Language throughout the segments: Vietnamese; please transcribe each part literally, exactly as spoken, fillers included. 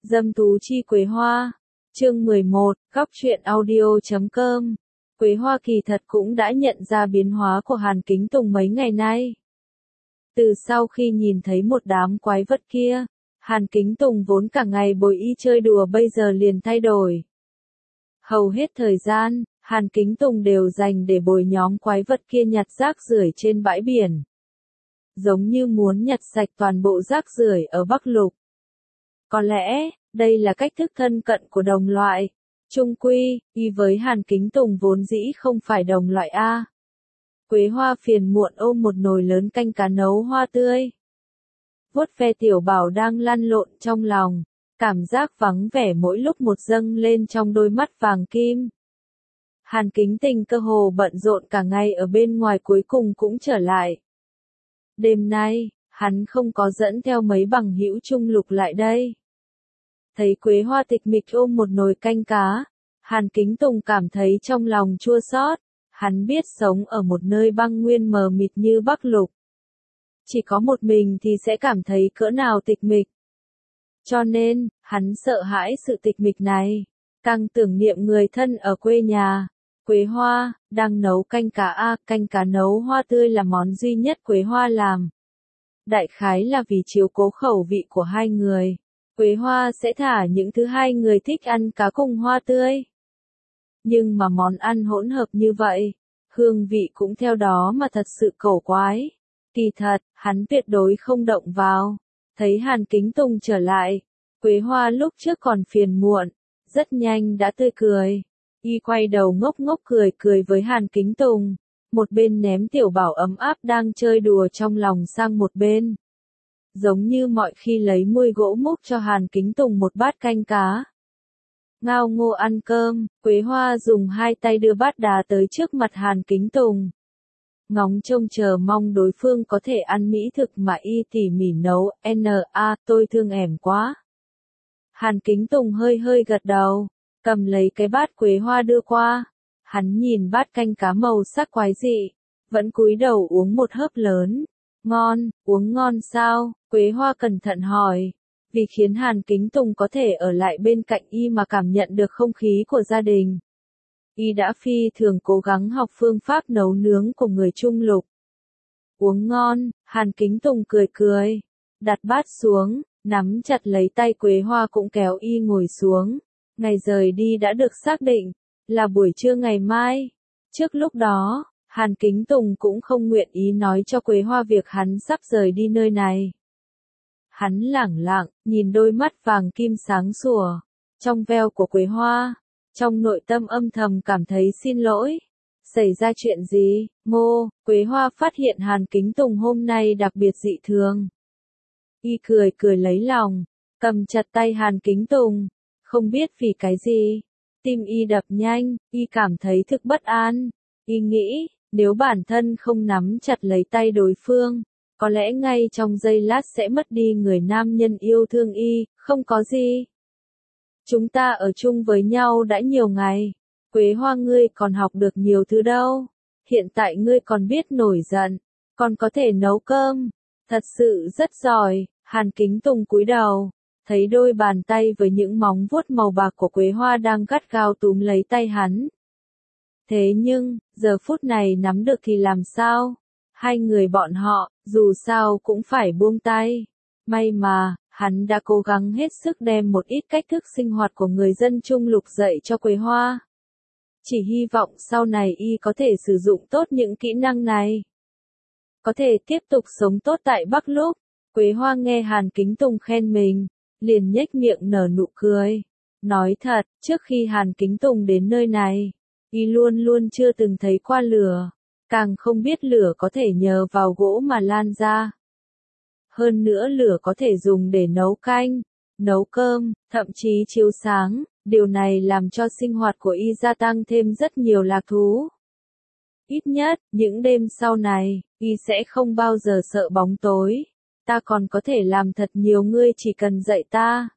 Dâm tú chi Quế Hoa. Chương mười một, góc truyện audio chấm com. Quế Hoa kỳ thật cũng đã nhận ra biến hóa của Hàn Kính Tùng mấy ngày nay. Từ sau khi nhìn thấy một đám quái vật kia, Hàn Kính Tùng vốn cả ngày bồi y chơi đùa bây giờ liền thay đổi. Hầu hết thời gian, Hàn Kính Tùng đều dành để bồi nhóm quái vật kia nhặt rác rưởi trên bãi biển. Giống như muốn nhặt sạch toàn bộ rác rưởi ở Bắc Lục. Có lẽ, đây là cách thức thân cận của đồng loại. Chung quy, y với Hàn Kính Tùng vốn dĩ không phải đồng loại A. Quế Hoa phiền muộn ôm một nồi lớn canh cá nấu hoa tươi. Vuốt ve tiểu bảo đang lăn lộn trong lòng, cảm giác vắng vẻ mỗi lúc một dâng lên trong đôi mắt vàng kim. Hàn Kính Tình cơ hồ bận rộn cả ngày ở bên ngoài cuối cùng cũng trở lại. Đêm nay, hắn không có dẫn theo mấy bằng hữu trung lục lại đây. Thấy Quế Hoa tịch mịch ôm một nồi canh cá, Hàn Kính Tùng cảm thấy trong lòng chua xót. Hắn biết sống ở một nơi băng nguyên mờ mịt như Bắc Lục. Chỉ có một mình thì sẽ cảm thấy cỡ nào tịch mịch. Cho nên, hắn sợ hãi sự tịch mịch này, càng tưởng niệm người thân ở quê nhà. Quế Hoa, đang nấu canh cá A, canh cá nấu hoa tươi là món duy nhất Quế Hoa làm. Đại khái là vì chiếu cố khẩu vị của hai người, Quế Hoa sẽ thả những thứ hai người thích ăn cá cùng hoa tươi. Nhưng mà món ăn hỗn hợp như vậy, hương vị cũng theo đó mà thật sự cổ quái. Kỳ thật, hắn tuyệt đối không động vào. Thấy Hàn Kính Tùng trở lại, Quế Hoa lúc trước còn phiền muộn, rất nhanh đã tươi cười. Y quay đầu ngốc ngốc cười cười với Hàn Kính Tùng, một bên ném tiểu bảo ấm áp đang chơi đùa trong lòng sang một bên. Giống như mọi khi lấy muôi gỗ múc cho Hàn Kính Tùng một bát canh cá. Ngao ngô ăn cơm, Quế Hoa dùng hai tay đưa bát đá tới trước mặt Hàn Kính Tùng. Ngóng trông chờ mong đối phương có thể ăn mỹ thực mà y tỉ mỉ nấu, N.A. tôi thương ẻm quá. Hàn Kính Tùng hơi hơi gật đầu, cầm lấy cái bát Quế Hoa đưa qua. Hắn nhìn bát canh cá màu sắc quái dị, vẫn cúi đầu uống một hớp lớn. Ngon, uống ngon sao? Quế Hoa cẩn thận hỏi. Vì khiến Hàn Kính Tùng có thể ở lại bên cạnh y mà cảm nhận được không khí của gia đình. Y đã phi thường cố gắng học phương pháp nấu nướng của người Trung Lục. Uống ngon, Hàn Kính Tùng cười cười, đặt bát xuống, nắm chặt lấy tay Quế Hoa cũng kéo y ngồi xuống. Ngày rời đi đã được xác định, là buổi trưa ngày mai. Trước lúc đó, Hàn Kính Tùng cũng không nguyện ý nói cho Quế Hoa việc hắn sắp rời đi nơi này. Hắn lẳng lặng, nhìn đôi mắt vàng kim sáng sủa, trong veo của Quế Hoa, trong nội tâm âm thầm cảm thấy xin lỗi. Xảy ra chuyện gì? Ngô, Quế Hoa phát hiện Hàn Kính Tùng hôm nay đặc biệt dị thường. Y cười cười lấy lòng, cầm chặt tay Hàn Kính Tùng, không biết vì cái gì. Tim y đập nhanh, y cảm thấy thực bất an. Y nghĩ, nếu bản thân không nắm chặt lấy tay đối phương, có lẽ ngay trong giây lát sẽ mất đi người nam nhân yêu thương y, không có gì. Chúng ta ở chung với nhau đã nhiều ngày, Quế Hoa ngươi còn học được nhiều thứ đâu. Hiện tại ngươi còn biết nổi giận, còn có thể nấu cơm, thật sự rất giỏi. Hàn Kính Tùng cúi đầu, thấy đôi bàn tay với những móng vuốt màu bạc của Quế Hoa đang gắt gao túm lấy tay hắn. Thế nhưng, giờ phút này nắm được thì làm sao? Hai người bọn họ, dù sao cũng phải buông tay. May mà, hắn đã cố gắng hết sức đem một ít cách thức sinh hoạt của người dân Trung Lục dạy cho Quế Hoa. Chỉ hy vọng sau này y có thể sử dụng tốt những kỹ năng này. Có thể tiếp tục sống tốt tại Bắc Lục. Quế Hoa nghe Hàn Kính Tùng khen mình, liền nhếch miệng nở nụ cười. Nói thật, trước khi Hàn Kính Tùng đến nơi này, y luôn luôn chưa từng thấy qua lửa. Càng không biết lửa có thể nhờ vào gỗ mà lan ra. Hơn nữa lửa có thể dùng để nấu canh, nấu cơm, thậm chí chiếu sáng, điều này làm cho sinh hoạt của y gia tăng thêm rất nhiều lạc thú. Ít nhất, những đêm sau này, y sẽ không bao giờ sợ bóng tối. Ta còn có thể làm thật nhiều, ngươi chỉ cần dạy ta.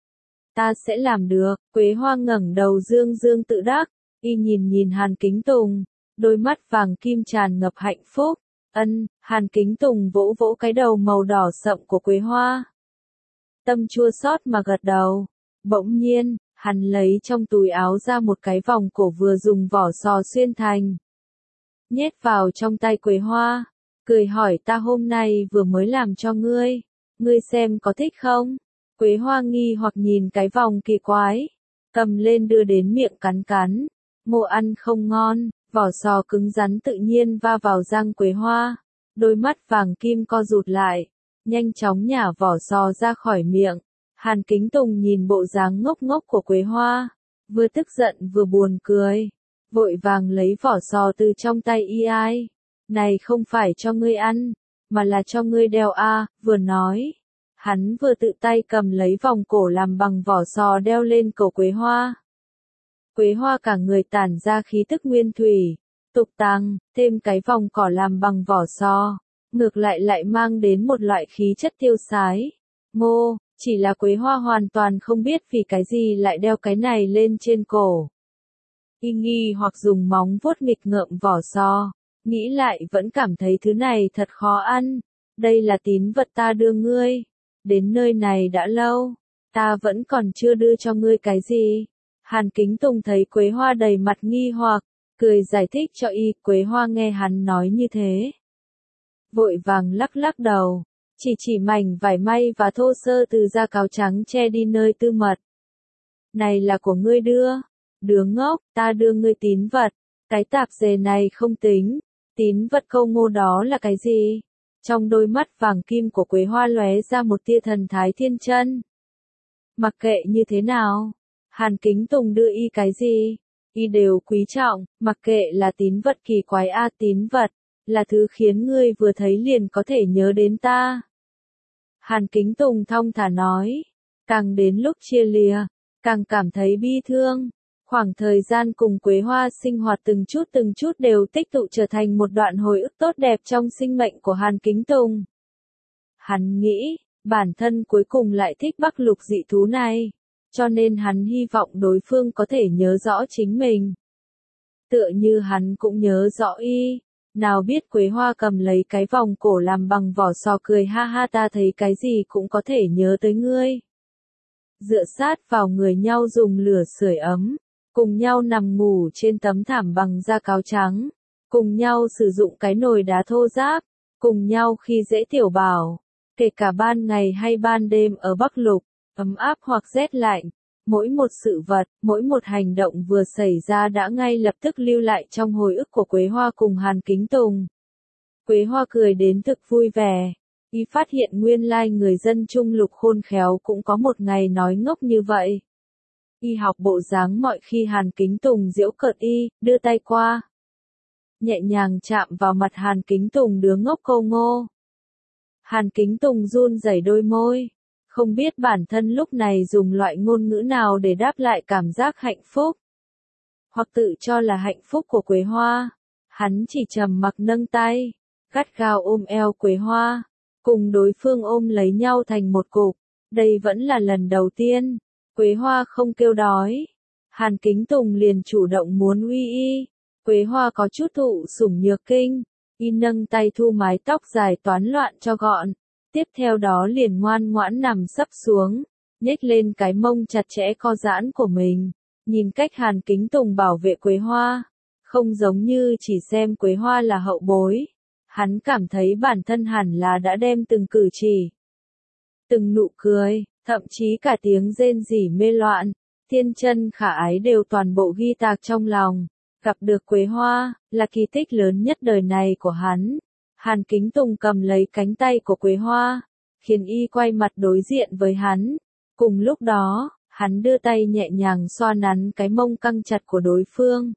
Ta sẽ làm được. Quế Hoa ngẩng đầu dương dương tự đắc, y nhìn nhìn Hàn Kính Tùng. Đôi mắt vàng kim tràn ngập hạnh phúc. Ân, Hàn Kính Tùng vỗ vỗ cái đầu màu đỏ sậm của Quế Hoa. Tâm chua xót mà gật đầu. Bỗng nhiên, hắn lấy trong túi áo ra một cái vòng cổ vừa dùng vỏ sò xuyên thành. Nhét vào trong tay Quế Hoa, cười hỏi ta hôm nay vừa mới làm cho ngươi, ngươi xem có thích không? Quế Hoa nghi hoặc nhìn cái vòng kỳ quái, cầm lên đưa đến miệng cắn cắn, ngô ăn không ngon, vỏ sò cứng rắn tự nhiên va vào răng Quế Hoa, đôi mắt vàng kim co rụt lại, nhanh chóng nhả vỏ sò ra khỏi miệng. Hàn Kính Tùng nhìn bộ dáng ngốc ngốc của Quế Hoa, vừa tức giận vừa buồn cười, vội vàng lấy vỏ sò từ trong tay y ai. Này không phải cho ngươi ăn, mà là cho ngươi đeo a, vừa nói. Hắn vừa tự tay cầm lấy vòng cổ làm bằng vỏ sò đeo lên cổ Quế Hoa. Quế Hoa cả người tản ra khí tức nguyên thủy, tục tàng, thêm cái vòng cỏ làm bằng vỏ sò, ngược lại lại mang đến một loại khí chất tiêu sái. Ngô, chỉ là Quế Hoa hoàn toàn không biết vì cái gì lại đeo cái này lên trên cổ. Y nghi hoặc dùng móng vuốt nghịch ngợm vỏ sò, nghĩ lại vẫn cảm thấy thứ này thật khó ăn. Đây là tín vật ta đưa ngươi, đến nơi này đã lâu, ta vẫn còn chưa đưa cho ngươi cái gì. Hàn Kính Tùng thấy Quế Hoa đầy mặt nghi hoặc, cười giải thích cho y. Quế Hoa nghe hắn nói như thế, vội vàng lắc lắc đầu, chỉ chỉ mảnh vải may và thô sơ từ da cáo trắng che đi nơi tư mật. Này là của ngươi đưa, đứa ngốc, ta đưa ngươi tín vật, cái tạp dề này không tính, tín vật câu Ngô đó là cái gì? Trong đôi mắt vàng kim của Quế Hoa lóe ra một tia thần thái thiên chân. Mặc kệ như thế nào, Hàn Kính Tùng đưa y cái gì, y đều quý trọng, mặc kệ là tín vật kỳ quái a, tín vật là thứ khiến ngươi vừa thấy liền có thể nhớ đến ta. Hàn Kính Tùng thong thả nói, càng đến lúc chia lìa, càng cảm thấy bi thương. Khoảng thời gian cùng Quế Hoa sinh hoạt từng chút từng chút đều tích tụ trở thành một đoạn hồi ức tốt đẹp trong sinh mệnh của Hàn Kính Tùng. Hắn nghĩ, bản thân cuối cùng lại thích Bắc Lục dị thú này, cho nên hắn hy vọng đối phương có thể nhớ rõ chính mình. Tựa như hắn cũng nhớ rõ y, nào biết Quế Hoa cầm lấy cái vòng cổ làm bằng vỏ sò cười ha ha, ta thấy cái gì cũng có thể nhớ tới ngươi. Dựa sát vào người nhau dùng lửa sưởi ấm, cùng nhau nằm ngủ trên tấm thảm bằng da cáo trắng, cùng nhau sử dụng cái nồi đá thô ráp, cùng nhau khi dễ tiểu bảo, kể cả ban ngày hay ban đêm ở Bắc Lục, ấm áp hoặc rét lạnh, mỗi một sự vật, mỗi một hành động vừa xảy ra đã ngay lập tức lưu lại trong hồi ức của Quế Hoa cùng Hàn Kính Tùng. Quế Hoa cười đến thực vui vẻ, y phát hiện nguyên lai người dân Trung Lục khôn khéo cũng có một ngày nói ngốc như vậy. Y học bộ dáng mọi khi Hàn Kính Tùng giễu cợt y, đưa tay qua, nhẹ nhàng chạm vào mặt Hàn Kính Tùng đứa ngốc câu Ngô. Hàn Kính Tùng run rẩy đôi môi, không biết bản thân lúc này dùng loại ngôn ngữ nào để đáp lại cảm giác hạnh phúc, hoặc tự cho là hạnh phúc của Quế Hoa. Hắn chỉ trầm mặc nâng tay, gắt gao ôm eo Quế Hoa, cùng đối phương ôm lấy nhau thành một cục. Đây vẫn là lần đầu tiên Quế Hoa không kêu đói, Hàn Kính Tùng liền chủ động muốn uy y. Quế Hoa có chút thụ sủng nhược kinh, y nâng tay thu mái tóc dài toán loạn cho gọn, tiếp theo đó liền ngoan ngoãn nằm sấp xuống, nhếch lên cái mông chặt chẽ co giãn của mình, nhìn cách Hàn Kính Tùng bảo vệ Quế Hoa, không giống như chỉ xem Quế Hoa là hậu bối, hắn cảm thấy bản thân hẳn là đã đem từng cử chỉ, từng nụ cười, thậm chí cả tiếng rên rỉ mê loạn, thiên chân khả ái đều toàn bộ ghi tạc trong lòng. Gặp được Quế Hoa, là kỳ tích lớn nhất đời này của hắn. Hàn Kính Tùng cầm lấy cánh tay của Quế Hoa, khiến y quay mặt đối diện với hắn. Cùng lúc đó, hắn đưa tay nhẹ nhàng xoa nắn cái mông căng chặt của đối phương.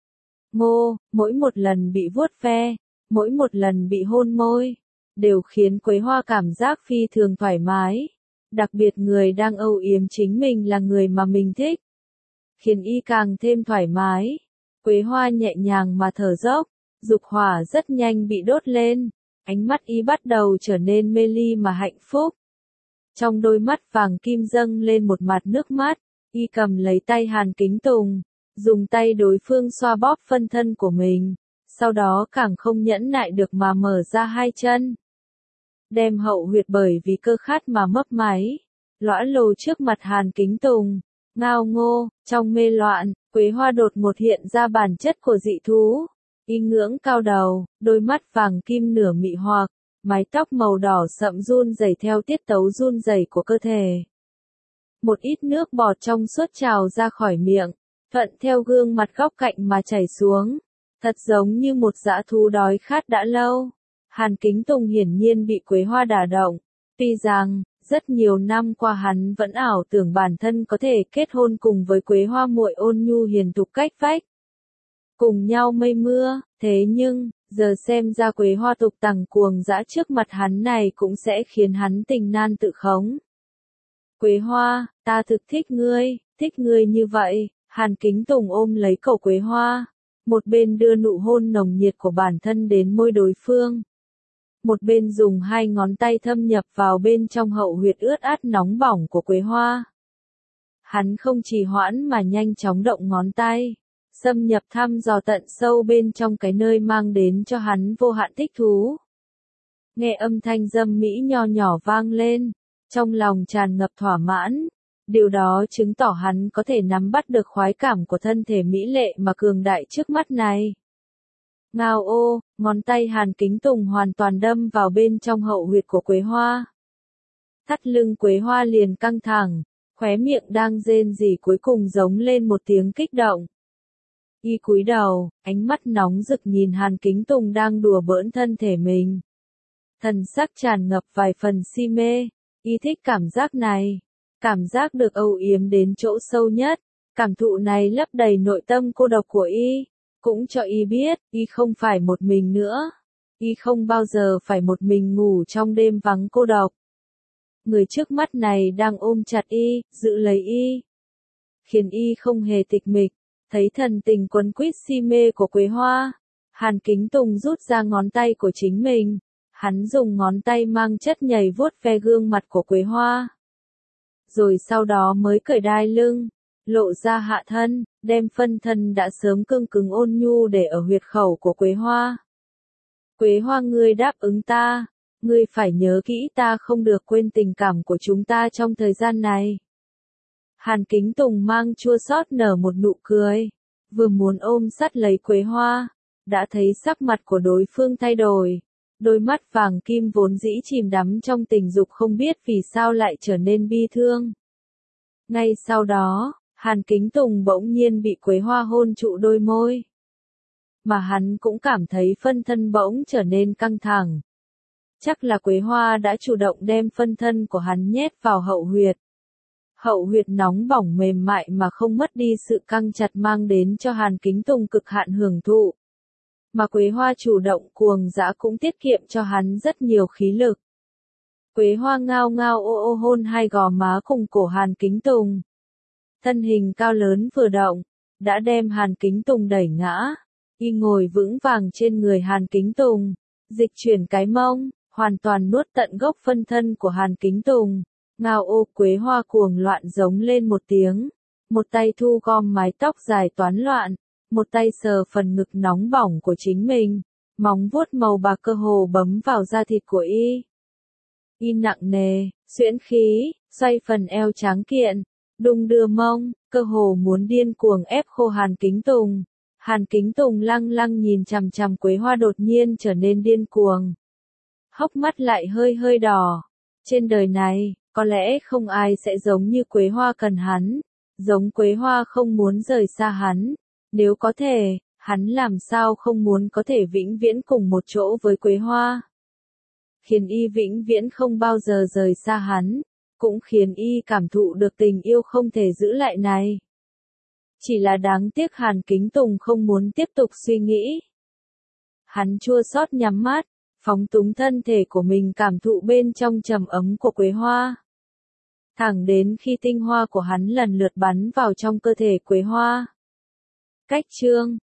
Ngô, mỗi một lần bị vuốt ve, mỗi một lần bị hôn môi, đều khiến Quế Hoa cảm giác phi thường thoải mái. Đặc biệt người đang âu yếm chính mình là người mà mình thích, khiến y càng thêm thoải mái. Quế Hoa nhẹ nhàng mà thở dốc, dục hỏa rất nhanh bị đốt lên, ánh mắt y bắt đầu trở nên mê ly mà hạnh phúc. Trong đôi mắt vàng kim dâng lên một mặt nước mắt, y cầm lấy tay Hàn Kính Tùng, dùng tay đối phương xoa bóp phân thân của mình, sau đó càng không nhẫn nại được mà mở ra hai chân. Đem hậu huyệt bởi vì cơ khát mà mấp máy, lõa lồ trước mặt Hàn Kính Tùng, ngao ngô, trong mê loạn, Quế Hoa đột ngột hiện ra bản chất của dị thú. Y ngưỡng cao đầu, đôi mắt vàng kim nửa mị hoặc, mái tóc màu đỏ sậm run rẩy theo tiết tấu run rẩy của cơ thể. Một ít nước bọt trong suốt trào ra khỏi miệng, thuận theo gương mặt góc cạnh mà chảy xuống, thật giống như một dã thú đói khát đã lâu. Hàn Kính Tùng hiển nhiên bị Quế Hoa đả động, tuy rằng, rất nhiều năm qua hắn vẫn ảo tưởng bản thân có thể kết hôn cùng với Quế Hoa muội ôn nhu hiền thục cách vách. Cùng nhau mây mưa, thế nhưng, giờ xem ra Quế Hoa tục tằng cuồng dã trước mặt hắn này cũng sẽ khiến hắn tình nan tự khống. Quế Hoa, ta thực thích ngươi, thích ngươi như vậy. Hàn Kính Tùng ôm lấy cổ Quế Hoa, một bên đưa nụ hôn nồng nhiệt của bản thân đến môi đối phương, một bên dùng hai ngón tay thâm nhập vào bên trong hậu huyệt ướt át nóng bỏng của Quế Hoa. Hắn không trì hoãn mà nhanh chóng động ngón tay, xâm nhập thăm dò tận sâu bên trong cái nơi mang đến cho hắn vô hạn thích thú. Nghe âm thanh dâm mỹ nho nhỏ vang lên, trong lòng tràn ngập thỏa mãn. Điều đó chứng tỏ hắn có thể nắm bắt được khoái cảm của thân thể mỹ lệ mà cường đại trước mắt này. Ngao ô, ngón tay Hàn Kính Tùng hoàn toàn đâm vào bên trong hậu huyệt của Quế Hoa. Thắt lưng Quế Hoa liền căng thẳng, khóe miệng đang rên rỉ cuối cùng giống lên một tiếng kích động. Y cúi đầu, ánh mắt nóng rực nhìn Hàn Kính Tùng đang đùa bỡn thân thể mình. Thần sắc tràn ngập vài phần si mê, y thích cảm giác này. Cảm giác được âu yếm đến chỗ sâu nhất, cảm thụ này lấp đầy nội tâm cô độc của y, cũng cho y biết, y không phải một mình nữa, y không bao giờ phải một mình ngủ trong đêm vắng cô độc. Người trước mắt này đang ôm chặt y, giữ lấy y, khiến y không hề tịch mịch, thấy thần tình quấn quýt si mê của Quế Hoa. Hàn Kính Tùng rút ra ngón tay của chính mình, hắn dùng ngón tay mang chất nhầy vuốt ve gương mặt của Quế Hoa. Rồi sau đó mới cởi đai lưng, lộ ra hạ thân, đem phân thân đã sớm cương cứng ôn nhu để ở huyệt khẩu của Quế Hoa. Quế Hoa, ngươi đáp ứng ta, ngươi phải nhớ kỹ ta không được quên tình cảm của chúng ta trong thời gian này. Hàn Kính Tùng mang chua xót nở một nụ cười, vừa muốn ôm sát lấy Quế Hoa, đã thấy sắc mặt của đối phương thay đổi. Đôi mắt vàng kim vốn dĩ chìm đắm trong tình dục không biết vì sao lại trở nên bi thương. Ngay sau đó, Hàn Kính Tùng bỗng nhiên bị Quế Hoa hôn trụ đôi môi. Mà hắn cũng cảm thấy phân thân bỗng trở nên căng thẳng. Chắc là Quế Hoa đã chủ động đem phân thân của hắn nhét vào hậu huyệt. Hậu huyệt nóng bỏng mềm mại mà không mất đi sự căng chặt mang đến cho Hàn Kính Tùng cực hạn hưởng thụ. Mà Quế Hoa chủ động cuồng dã cũng tiết kiệm cho hắn rất nhiều khí lực. Quế Hoa ngao ngao ô ô hôn hai gò má cùng cổ Hàn Kính Tùng. Thân hình cao lớn vừa động, đã đem Hàn Kính Tùng đẩy ngã. Y ngồi vững vàng trên người Hàn Kính Tùng, dịch chuyển cái mông, hoàn toàn nuốt tận gốc phân thân của Hàn Kính Tùng. Ngao ô, Quế Hoa cuồng loạn giống lên một tiếng, một tay thu gom mái tóc dài toán loạn, một tay sờ phần ngực nóng bỏng của chính mình, móng vuốt màu bạc cơ hồ bấm vào da thịt của y. Y nặng nề, xuyễn khí, xoay phần eo tráng kiện, đung đưa mông, cơ hồ muốn điên cuồng ép khô Hàn Kính Tùng. Hàn Kính Tùng lăng lăng nhìn chằm chằm Quế Hoa đột nhiên trở nên điên cuồng. Hốc mắt lại hơi hơi đỏ. Trên đời này, có lẽ không ai sẽ giống như Quế Hoa cần hắn, giống Quế Hoa không muốn rời xa hắn. Nếu có thể, hắn làm sao không muốn có thể vĩnh viễn cùng một chỗ với Quế Hoa. Khiến y vĩnh viễn không bao giờ rời xa hắn, cũng khiến y cảm thụ được tình yêu không thể giữ lại này. Chỉ là đáng tiếc Hàn Kính Tùng không muốn tiếp tục suy nghĩ. Hắn chua xót nhắm mắt, phóng túng thân thể của mình cảm thụ bên trong trầm ấm của Quế Hoa. Thẳng đến khi tinh hoa của hắn lần lượt bắn vào trong cơ thể Quế Hoa. Cách chương